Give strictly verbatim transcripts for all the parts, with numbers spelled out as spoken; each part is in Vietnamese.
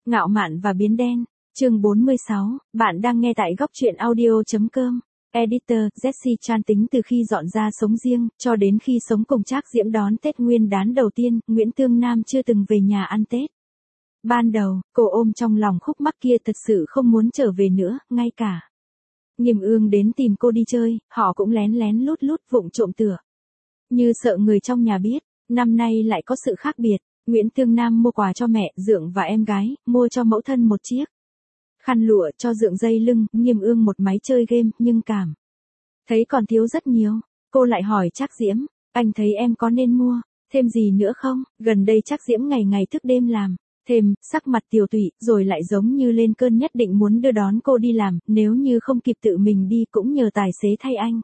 Ngạo mạn và biến đen. Chương bốn mươi sáu, bạn đang nghe tại góc truyện audio.com. Editor, Jessie Chan tính từ khi dọn ra sống riêng, cho đến khi sống cùng Trác Diễm đón Tết Nguyên đán đầu tiên, Nguyễn Tương Nam chưa từng về nhà ăn Tết. Ban đầu, cô ôm trong lòng khúc mắc kia thật sự không muốn trở về nữa, ngay cả Nghiêm Ương đến tìm cô đi chơi, họ cũng lén lén lút lút vụng trộm tựa. Như sợ người trong nhà biết, năm nay lại có sự khác biệt. Nguyễn Tương Nam mua quà cho mẹ, Dượng và em gái, mua cho mẫu thân một chiếc khăn lụa, cho Dượng dây lưng, Nghiêm Ương một máy chơi game, nhưng cảm thấy còn thiếu rất nhiều. Cô lại hỏi Trác Diễm, anh thấy em có nên mua thêm gì nữa không? Gần đây Trác Diễm ngày ngày thức đêm làm thêm, sắc mặt tiều tụy, rồi lại giống như lên cơn nhất định muốn đưa đón cô đi làm, nếu như không kịp tự mình đi cũng nhờ tài xế thay anh.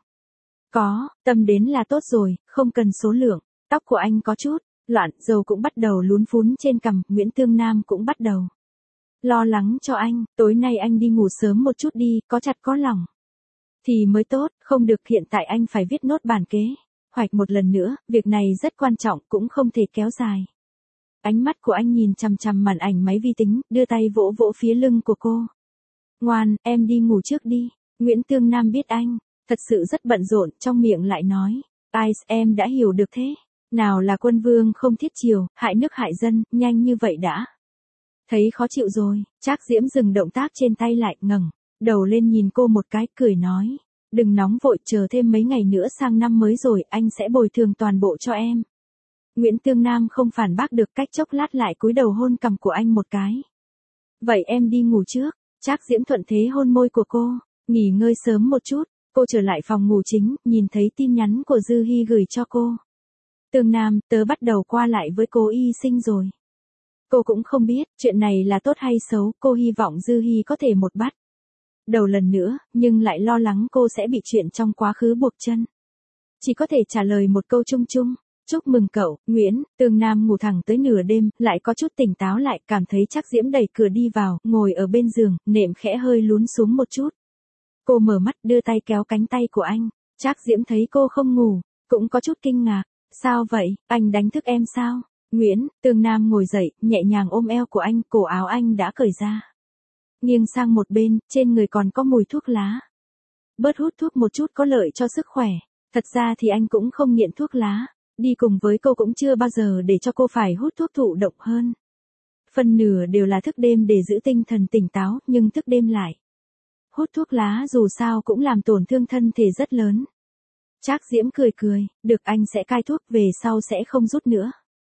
Có, tâm đến là tốt rồi, không cần số lượng. Tóc của anh có chút loạn, dầu cũng bắt đầu lún phún trên cằm, Nguyễn Tương Nam cũng bắt đầu lo lắng cho anh, tối nay anh đi ngủ sớm một chút đi, có chặt có lỏng thì mới tốt, không được, hiện tại anh phải viết nốt bản kế hoạch một lần nữa, việc này rất quan trọng, cũng không thể kéo dài. Ánh mắt của anh nhìn chằm chằm màn ảnh máy vi tính, đưa tay vỗ vỗ phía lưng của cô. Ngoan, em đi ngủ trước đi. Nguyễn Tương Nam biết anh thật sự rất bận rộn, trong miệng lại nói, ai, em đã hiểu được thế. Nào là quân vương không thiết chiều, hại nước hại dân, nhanh như vậy đã thấy khó chịu rồi. Trác Diễm dừng động tác trên tay lại, ngẩng đầu lên nhìn cô một cái, cười nói, đừng nóng vội, chờ thêm mấy ngày nữa sang năm mới rồi, anh sẽ bồi thường toàn bộ cho em. Nguyễn Tương Nam không phản bác được, cách chốc lát lại cúi đầu hôn cằm của anh một cái. Vậy em đi ngủ trước. Trác Diễm thuận thế hôn môi của cô, nghỉ ngơi sớm một chút. Cô trở lại phòng ngủ chính, nhìn thấy tin nhắn của Dư Hi gửi cho cô. Tương Nam, tớ bắt đầu qua lại với cô y sinh rồi. Cô cũng không biết, chuyện này là tốt hay xấu, cô hy vọng Dư Hi có thể một bắt đầu lần nữa, nhưng lại lo lắng cô sẽ bị chuyện trong quá khứ buộc chân. Chỉ có thể trả lời một câu chung chung. Chúc mừng cậu, Nguyễn. Tương Nam ngủ thẳng tới nửa đêm, lại có chút tỉnh táo lại, cảm thấy Trác Diễm đẩy cửa đi vào, ngồi ở bên giường, nệm khẽ hơi lún xuống một chút. Cô mở mắt, đưa tay kéo cánh tay của anh. Trác Diễm thấy cô không ngủ, cũng có chút kinh ngạc. Sao vậy, anh đánh thức em sao? Nguyễn. Tương Nam ngồi dậy, nhẹ nhàng ôm eo của anh, cổ áo anh đã cởi ra. Nghiêng sang một bên, trên người còn có mùi thuốc lá. Bớt hút thuốc một chút có lợi cho sức khỏe. Thật ra thì anh cũng không nghiện thuốc lá. Đi cùng với cô cũng chưa bao giờ để cho cô phải hút thuốc thụ động hơn. Phần nửa đều là thức đêm để giữ tinh thần tỉnh táo, nhưng thức đêm lại hút thuốc lá dù sao cũng làm tổn thương thân thể rất lớn. Trác Diễm cười cười, được, anh sẽ cai thuốc, về sau sẽ không rút nữa.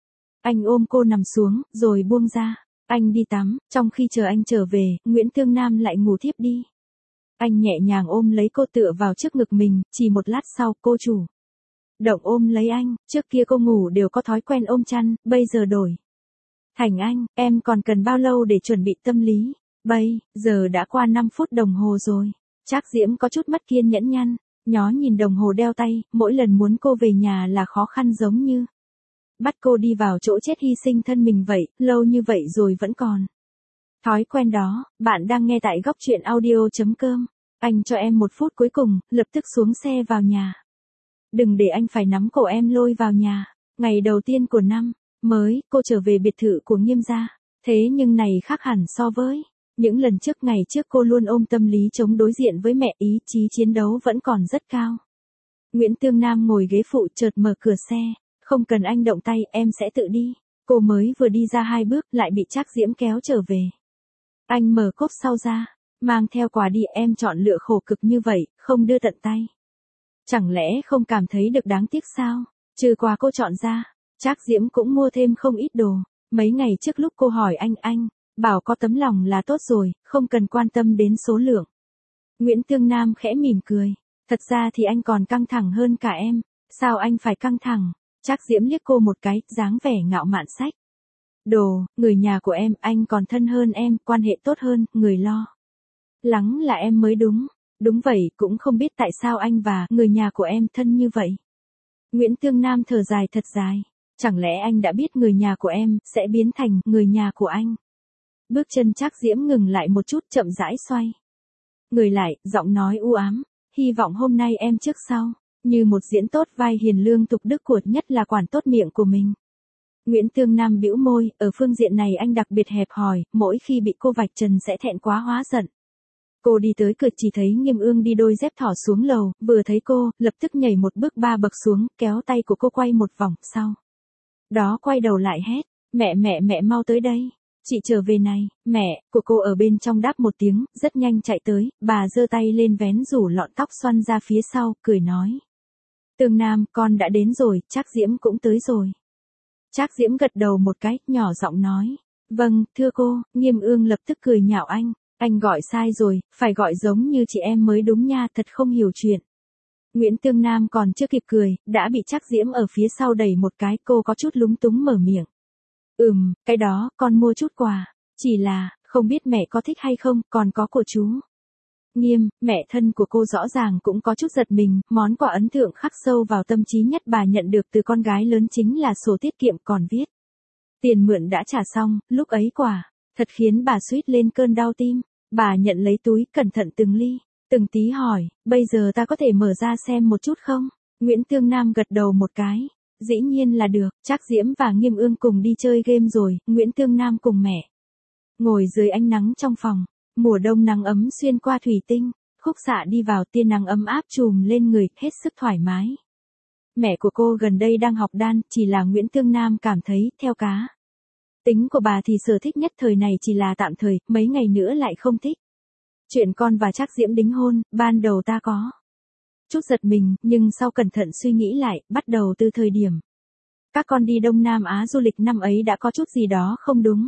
Anh ôm cô nằm xuống, rồi buông ra. Anh đi tắm, trong khi chờ anh trở về, Nguyễn Tương Nam lại ngủ thiếp đi. Anh nhẹ nhàng ôm lấy cô tựa vào trước ngực mình, chỉ một lát sau cô chủ động ôm lấy anh, trước kia cô ngủ đều có thói quen ôm chăn, bây giờ đổi thành anh. Em còn cần bao lâu để chuẩn bị tâm lý? Bây giờ đã qua năm phút đồng hồ rồi. Trác Diễm có chút mất kiên nhẫn nhăn nhó nhìn đồng hồ đeo tay, mỗi lần muốn cô về nhà là khó khăn, giống như bắt cô đi vào chỗ chết hy sinh thân mình vậy, lâu như vậy rồi vẫn còn thói quen đó. Bạn đang nghe tại góc truyện audio.com. Anh cho em một phút cuối cùng, lập tức xuống xe vào nhà. Đừng để anh phải nắm cổ em lôi vào nhà. Ngày đầu tiên của năm mới, cô trở về biệt thự của Nghiêm gia. Thế nhưng này khác hẳn so với những lần trước, ngày trước cô luôn ôm tâm lý chống đối diện với mẹ, ý chí chiến đấu vẫn còn rất cao. Nguyễn Tương Nam ngồi ghế phụ, chợt mở cửa xe. Không cần anh động tay, em sẽ tự đi. Cô mới vừa đi ra hai bước, lại bị Trác Diễm kéo trở về. Anh mở cốp sau ra, mang theo quà đi, em chọn lựa khổ cực như vậy, không đưa tận tay. Chẳng lẽ không cảm thấy được đáng tiếc sao? Trừ quà cô chọn ra, Trác Diễm cũng mua thêm không ít đồ. Mấy ngày trước lúc cô hỏi anh, anh bảo có tấm lòng là tốt rồi, không cần quan tâm đến số lượng. Nguyễn Tương Nam khẽ mỉm cười. Thật ra thì anh còn căng thẳng hơn cả em. Sao anh phải căng thẳng? Trác Diễm liếc cô một cái, dáng vẻ ngạo mạn sách đồ, người nhà của em, anh còn thân hơn em, quan hệ tốt hơn, người lo lắng là em mới đúng. Đúng vậy, cũng không biết tại sao anh và người nhà của em thân như vậy. Nguyễn Tương Nam thở dài thật dài. Chẳng lẽ anh đã biết người nhà của em sẽ biến thành người nhà của anh? Bước chân Trác Diễm ngừng lại một chút, chậm rãi xoay người lại, giọng nói u ám. Hy vọng hôm nay em trước sau như một diễn tốt vai hiền lương tục đức của, nhất là quản tốt miệng của mình. Nguyễn Tương Nam bĩu môi, ở phương diện này anh đặc biệt hẹp hòi, mỗi khi bị cô vạch trần sẽ thẹn quá hóa giận. Cô đi tới cửa chỉ thấy Nghiêm Ương đi đôi dép thỏ xuống lầu, vừa thấy cô, lập tức nhảy một bước ba bậc xuống, kéo tay của cô quay một vòng, sau đó quay đầu lại hét, mẹ mẹ mẹ mau tới đây. Chị trở về này, mẹ, của cô ở bên trong đáp một tiếng, rất nhanh chạy tới, bà giơ tay lên vén rủ lọn tóc xoăn ra phía sau, cười nói. Tương Nam, con đã đến rồi, Trác Diễm cũng tới rồi. Trác Diễm gật đầu một cái, nhỏ giọng nói. Vâng, thưa cô. Nghiêm Ương lập tức cười nhạo anh. Anh gọi sai rồi, phải gọi giống như chị em mới đúng nha, thật không hiểu chuyện. Nguyễn Tương Nam còn chưa kịp cười, đã bị Trác Diễm ở phía sau đẩy một cái, cô có chút lúng túng mở miệng. Ừm, cái đó, con mua chút quà. Chỉ là, không biết mẹ có thích hay không, còn có của chú. Nghiêm, mẹ thân của cô rõ ràng cũng có chút giật mình, món quà ấn tượng khắc sâu vào tâm trí nhất bà nhận được từ con gái lớn chính là sổ tiết kiệm còn viết. Tiền mượn đã trả xong, lúc ấy quả, thật khiến bà suýt lên cơn đau tim. Bà nhận lấy túi, cẩn thận từng ly, từng tí hỏi, bây giờ ta có thể mở ra xem một chút không? Nguyễn Tương Nam gật đầu một cái. Dĩ nhiên là được, Trác Diễm và Nghiêm Ương cùng đi chơi game rồi, Nguyễn Tương Nam cùng mẹ. Ngồi dưới ánh nắng trong phòng, mùa đông nắng ấm xuyên qua thủy tinh, khúc xạ đi vào tia nắng ấm áp trùm lên người, hết sức thoải mái. Mẹ của cô gần đây đang học đan, chỉ là Nguyễn Tương Nam cảm thấy, theo cá. Tính của bà thì sở thích nhất thời này chỉ là tạm thời, mấy ngày nữa lại không thích. Chuyện con và Trác Diễm đính hôn, ban đầu ta có chút giật mình, nhưng sau cẩn thận suy nghĩ lại, bắt đầu từ thời điểm các con đi Đông Nam Á du lịch năm ấy đã có chút gì đó không đúng.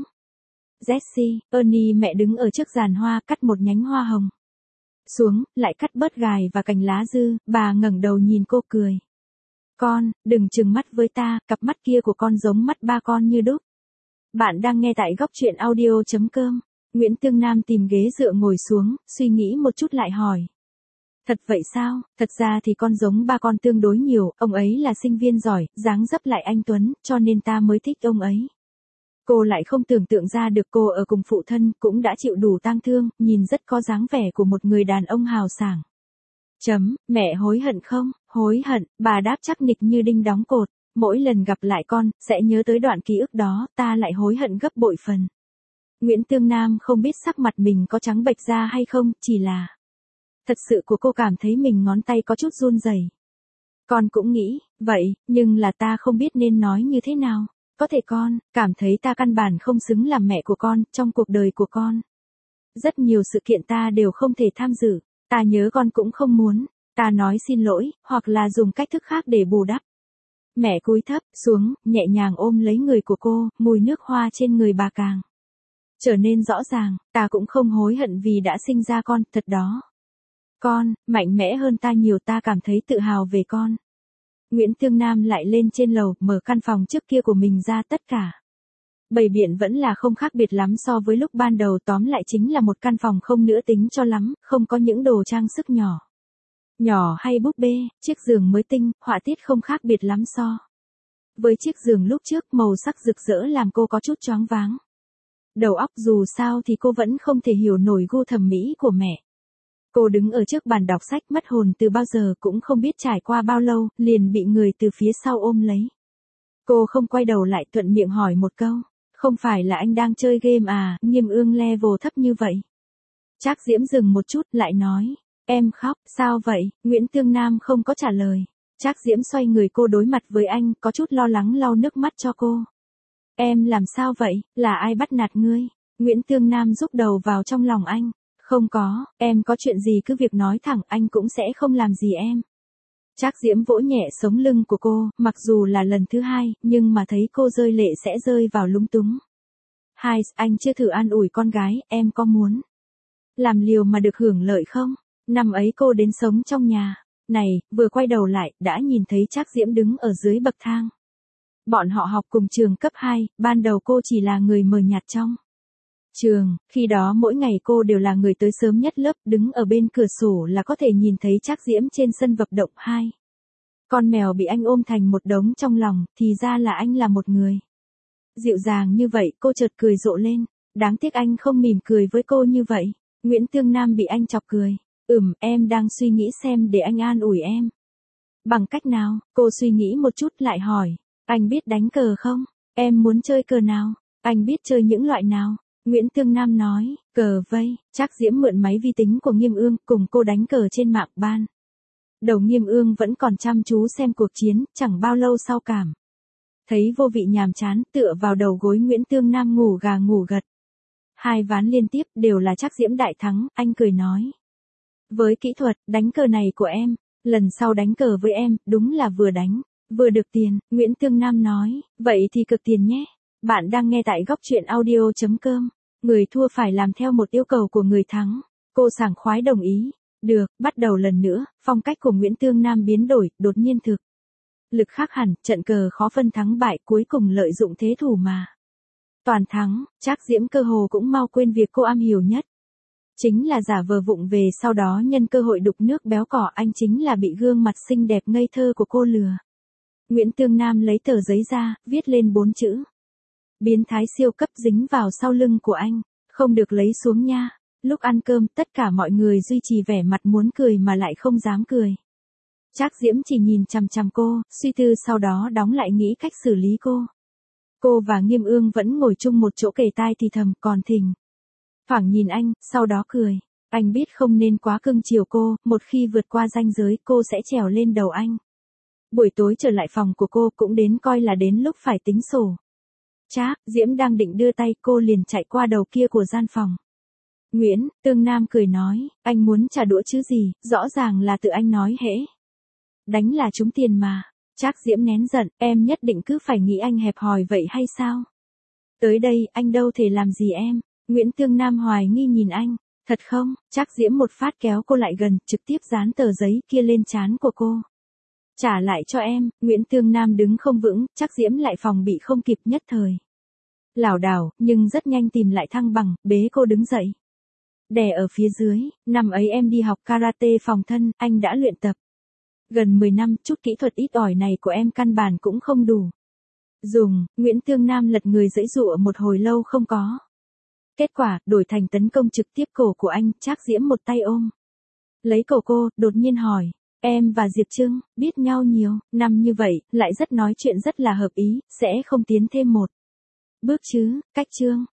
Jessie, Ernie mẹ đứng ở trước giàn hoa cắt một nhánh hoa hồng xuống, lại cắt bớt gài và cành lá dư, bà ngẩng đầu nhìn cô cười. Con, đừng trừng mắt với ta, cặp mắt kia của con giống mắt ba con như đúc. Bạn đang nghe tại góc truyện audio chấm com. Nguyễn Tương Nam tìm ghế dựa ngồi xuống, suy nghĩ một chút lại hỏi. Thật vậy sao? Thật ra thì con giống ba con tương đối nhiều, ông ấy là sinh viên giỏi, dáng dấp lại anh Tuấn, cho nên ta mới thích ông ấy. Cô lại không tưởng tượng ra được cô ở cùng phụ thân, cũng đã chịu đủ tang thương, nhìn rất có dáng vẻ của một người đàn ông hào sảng. Chấm, mẹ hối hận không? Hối hận, bà đáp chắc nịch như đinh đóng cột. Mỗi lần gặp lại con, sẽ nhớ tới đoạn ký ức đó, ta lại hối hận gấp bội phần. Nguyễn Tương Nam không biết sắc mặt mình có trắng bệch ra hay không, chỉ là thật sự của cô cảm thấy mình ngón tay có chút run rẩy. Con cũng nghĩ, vậy, nhưng là ta không biết nên nói như thế nào. Có thể con, cảm thấy ta căn bản không xứng làm mẹ của con, trong cuộc đời của con. Rất nhiều sự kiện ta đều không thể tham dự, ta nhớ con cũng không muốn, ta nói xin lỗi, hoặc là dùng cách thức khác để bù đắp. Mẹ cúi thấp xuống, nhẹ nhàng ôm lấy người của cô, mùi nước hoa trên người bà càng trở nên rõ ràng, ta cũng không hối hận vì đã sinh ra con, thật đó. Con, mạnh mẽ hơn ta nhiều, ta cảm thấy tự hào về con. Nguyễn Tương Nam lại lên trên lầu, mở căn phòng trước kia của mình ra, tất cả bày biện vẫn là không khác biệt lắm so với lúc ban đầu, tóm lại chính là một căn phòng không nữa tính cho lắm, không có những đồ trang sức nhỏ. Nhỏ hay búp bê, chiếc giường mới tinh, họa tiết không khác biệt lắm so với chiếc giường lúc trước, màu sắc rực rỡ làm cô có chút choáng váng. Đầu óc dù sao thì cô vẫn không thể hiểu nổi gu thẩm mỹ của mẹ. Cô đứng ở trước bàn đọc sách mất hồn từ bao giờ cũng không biết trải qua bao lâu, liền bị người từ phía sau ôm lấy. Cô không quay đầu lại, thuận miệng hỏi một câu, không phải là anh đang chơi game à? Nghiêm Ương level thấp như vậy. Trác Diễm dừng một chút, lại nói, em khóc, sao vậy? Nguyễn Tương Nam không có trả lời. Trác Diễm xoay người cô đối mặt với anh, có chút lo lắng lau nước mắt cho cô. Em làm sao vậy, là ai bắt nạt ngươi? Nguyễn Tương Nam rúc đầu vào trong lòng anh. Không có, em có chuyện gì cứ việc nói thẳng, anh cũng sẽ không làm gì em. Trác Diễm vỗ nhẹ sống lưng của cô, mặc dù là lần thứ hai, nhưng mà thấy cô rơi lệ sẽ rơi vào lúng túng. Hai, anh chưa thử an ủi con gái, em có muốn làm liều mà được hưởng lợi không? Năm ấy cô đến sống trong nhà này, vừa quay đầu lại, đã nhìn thấy Trác Diễm đứng ở dưới bậc thang. Bọn họ học cùng trường cấp hai, ban đầu cô chỉ là người mờ nhạt trong trường, khi đó mỗi ngày cô đều là người tới sớm nhất lớp, đứng ở bên cửa sổ là có thể nhìn thấy Trác Diễm trên sân vận động. Hai con mèo bị anh ôm thành một đống trong lòng, thì ra là anh là một người dịu dàng như vậy, cô chợt cười rộ lên, đáng tiếc anh không mỉm cười với cô như vậy. Nguyễn Tương Nam bị anh chọc cười, ừm, em đang suy nghĩ xem để anh an ủi em bằng cách nào. Cô suy nghĩ một chút lại hỏi, anh biết đánh cờ không? Em muốn chơi cờ nào? Anh biết chơi những loại nào? Nguyễn Tương Nam nói, cờ vây. Trác Diễm mượn máy vi tính của Nghiêm Ương, cùng cô đánh cờ trên mạng ban. Đầu Nghiêm Ương vẫn còn chăm chú xem cuộc chiến, chẳng bao lâu sau cảm thấy vô vị nhàm chán, tựa vào đầu gối Nguyễn Tương Nam ngủ gà ngủ gật. Hai ván liên tiếp đều là Trác Diễm đại thắng, anh cười nói. Với kỹ thuật đánh cờ này của em, lần sau đánh cờ với em, đúng là vừa đánh, vừa được tiền. Nguyễn Tương Nam nói, vậy thì cực tiền nhé. Bạn đang nghe tại góc truyện audio chấm com. Người thua phải làm theo một yêu cầu của người thắng. Cô sảng khoái đồng ý. Được, bắt đầu lần nữa, phong cách của Nguyễn Tương Nam biến đổi, đột nhiên thực. Lực khác hẳn, trận cờ khó phân thắng bại, cuối cùng lợi dụng thế thủ mà. Toàn thắng, Trác Diễm cơ hồ cũng mau quên việc cô am hiểu nhất. Chính là giả vờ vụng về, sau đó nhân cơ hội đục nước béo cỏ, anh chính là bị gương mặt xinh đẹp ngây thơ của cô lừa. Nguyễn Tương Nam lấy tờ giấy ra, viết lên bốn chữ. Biến thái siêu cấp dính vào sau lưng của anh, không được lấy xuống nha. Lúc ăn cơm, tất cả mọi người duy trì vẻ mặt muốn cười mà lại không dám cười. Trác Diễm chỉ nhìn chằm chằm cô, suy tư sau đó đóng lại nghĩ cách xử lý cô. Cô và Nghiêm Ương vẫn ngồi chung một chỗ kề tai thì thầm, còn thỉnh thoảng nhìn anh, sau đó cười. Anh biết không nên quá cưng chiều cô, một khi vượt qua ranh giới cô sẽ trèo lên đầu anh. Buổi tối trở lại phòng của cô cũng đến coi là đến lúc phải tính sổ. Trác Diễm đang định đưa tay, cô liền chạy qua đầu kia của gian phòng. Nguyễn Tương Nam cười nói, anh muốn trả đũa chứ gì, rõ ràng là tự anh nói hễ. Đánh là trúng tiền mà. Trác Diễm nén giận, em nhất định cứ phải nghĩ anh hẹp hòi vậy hay sao? Tới đây, anh đâu thể làm gì em. Nguyễn Tương Nam hoài nghi nhìn anh. Thật không? Trác Diễm một phát kéo cô lại gần, trực tiếp dán tờ giấy kia lên trán của cô. Trả lại cho em. Nguyễn Tương Nam đứng không vững, Trác Diễm lại phòng bị không kịp, nhất thời lảo đảo, nhưng rất nhanh tìm lại thăng bằng, bế cô đứng dậy. Đè ở phía dưới, năm ấy em đi học karate phòng thân, anh đã luyện tập. Gần mười năm, chút kỹ thuật ít ỏi này của em căn bản cũng không đủ dùng. Nguyễn Tương Nam lật người giãy giụa một hồi lâu không có kết quả, đổi thành tấn công trực tiếp cổ của anh. Trác Diễm một tay ôm lấy cổ cô, đột nhiên hỏi, em và Diệp Trưng biết nhau nhiều năm như vậy, lại rất nói chuyện rất là hợp ý, sẽ không tiến thêm một bước chứ? Cách Trương